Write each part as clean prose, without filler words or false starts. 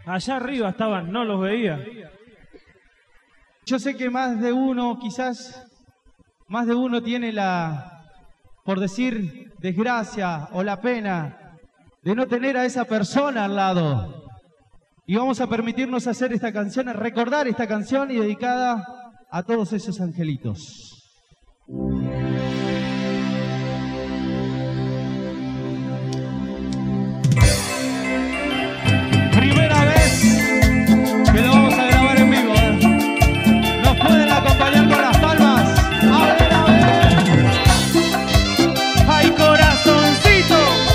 Allá arriba estaban, no los veía. Yo sé que más de uno, quizás, más de uno tiene la, por decir, desgracia o la pena de no tener a esa persona al lado. Y vamos a permitirnos hacer esta canción, recordar esta canción y dedicada a todos esos angelitos. Primera vez que lo vamos a grabar en vivo, ¿eh? Nos pueden acompañar con las palmas. A ver, a ver. ¡Ay, corazoncito!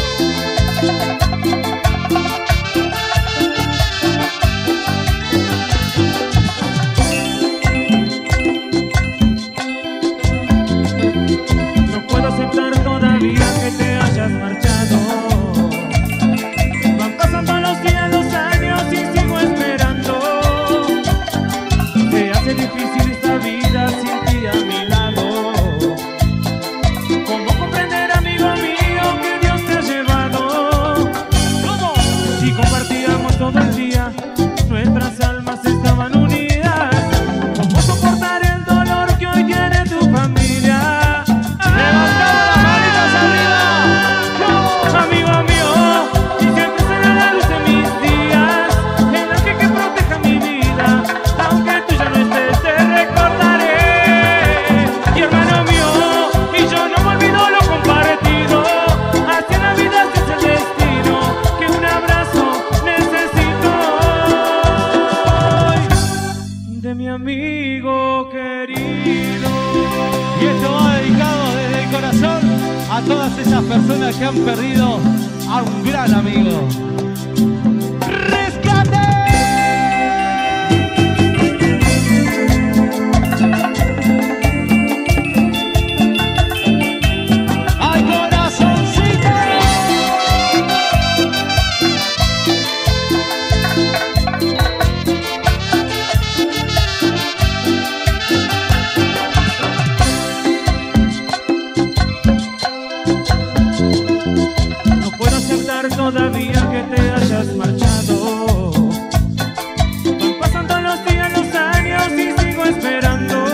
No puedo aceptar todavía que te hayas marchado. Van pasando los días, los años y sigo esperando. Se hace difícil esta vida sin ti a mi lado. ¿Cómo comprender, amigo mío, que Dios te ha llevado? ¿Cómo? Si compartíamos todo el día, nuestras almas estaban unidas. ¿Cómo soportar el dolor que hoy tiene tu familia? ¡Levantamos las manitas arriba! Amigo mío, y siempre será la luz de mis días, el ángel que proteja mi vida. Aunque tú ya no estés, te recordaré. Y hermano mío, y yo no me olvido lo compartido. Hacia la vida ese es el destino, que un abrazo necesito hoy de mi amigo querido. Y esto va dedicado desde el corazón a todas esas personas que han perdido a un gran amigo. ¡Rescate! ¡Ay, corazoncito! No puedo aceptar todavía que te hayas marchado. Van pasando los días, los años y sigo esperando.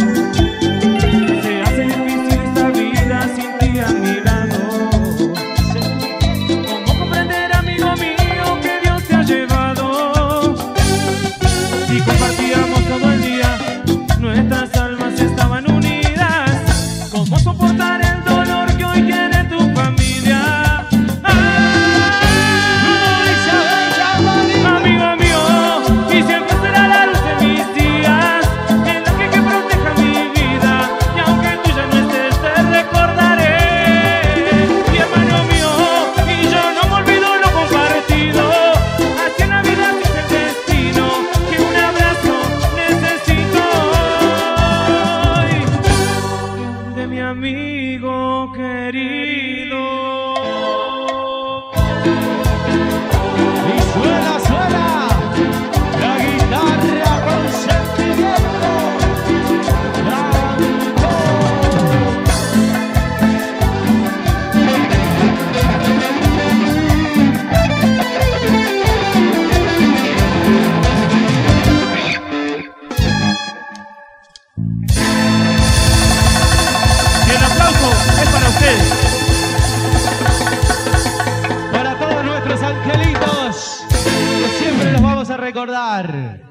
Se hace difícil esta vida sin ti a mi lado. ¿Cómo comprender, amigo mío, que Dios te ha llevado? Si compartíamos todo el día, nuestras almas estaban unidas. ¿Cómo soportar el dolor que hoy tiene tu familia? Amigo mío, y siempre será la luz de mis días, el ángel que proteja mi vida. Y aunque tú ya no estés, te recordaré. Y hermano mío, y yo no me olvido lo compartido. Hacia la vida es el destino, que un abrazo necesito hoy de mi amigo querido. Y suena, suena la guitarra con sentimiento. Y el aplauso es para ustedes. Para todos nuestros angelitos, que siempre los vamos a recordar.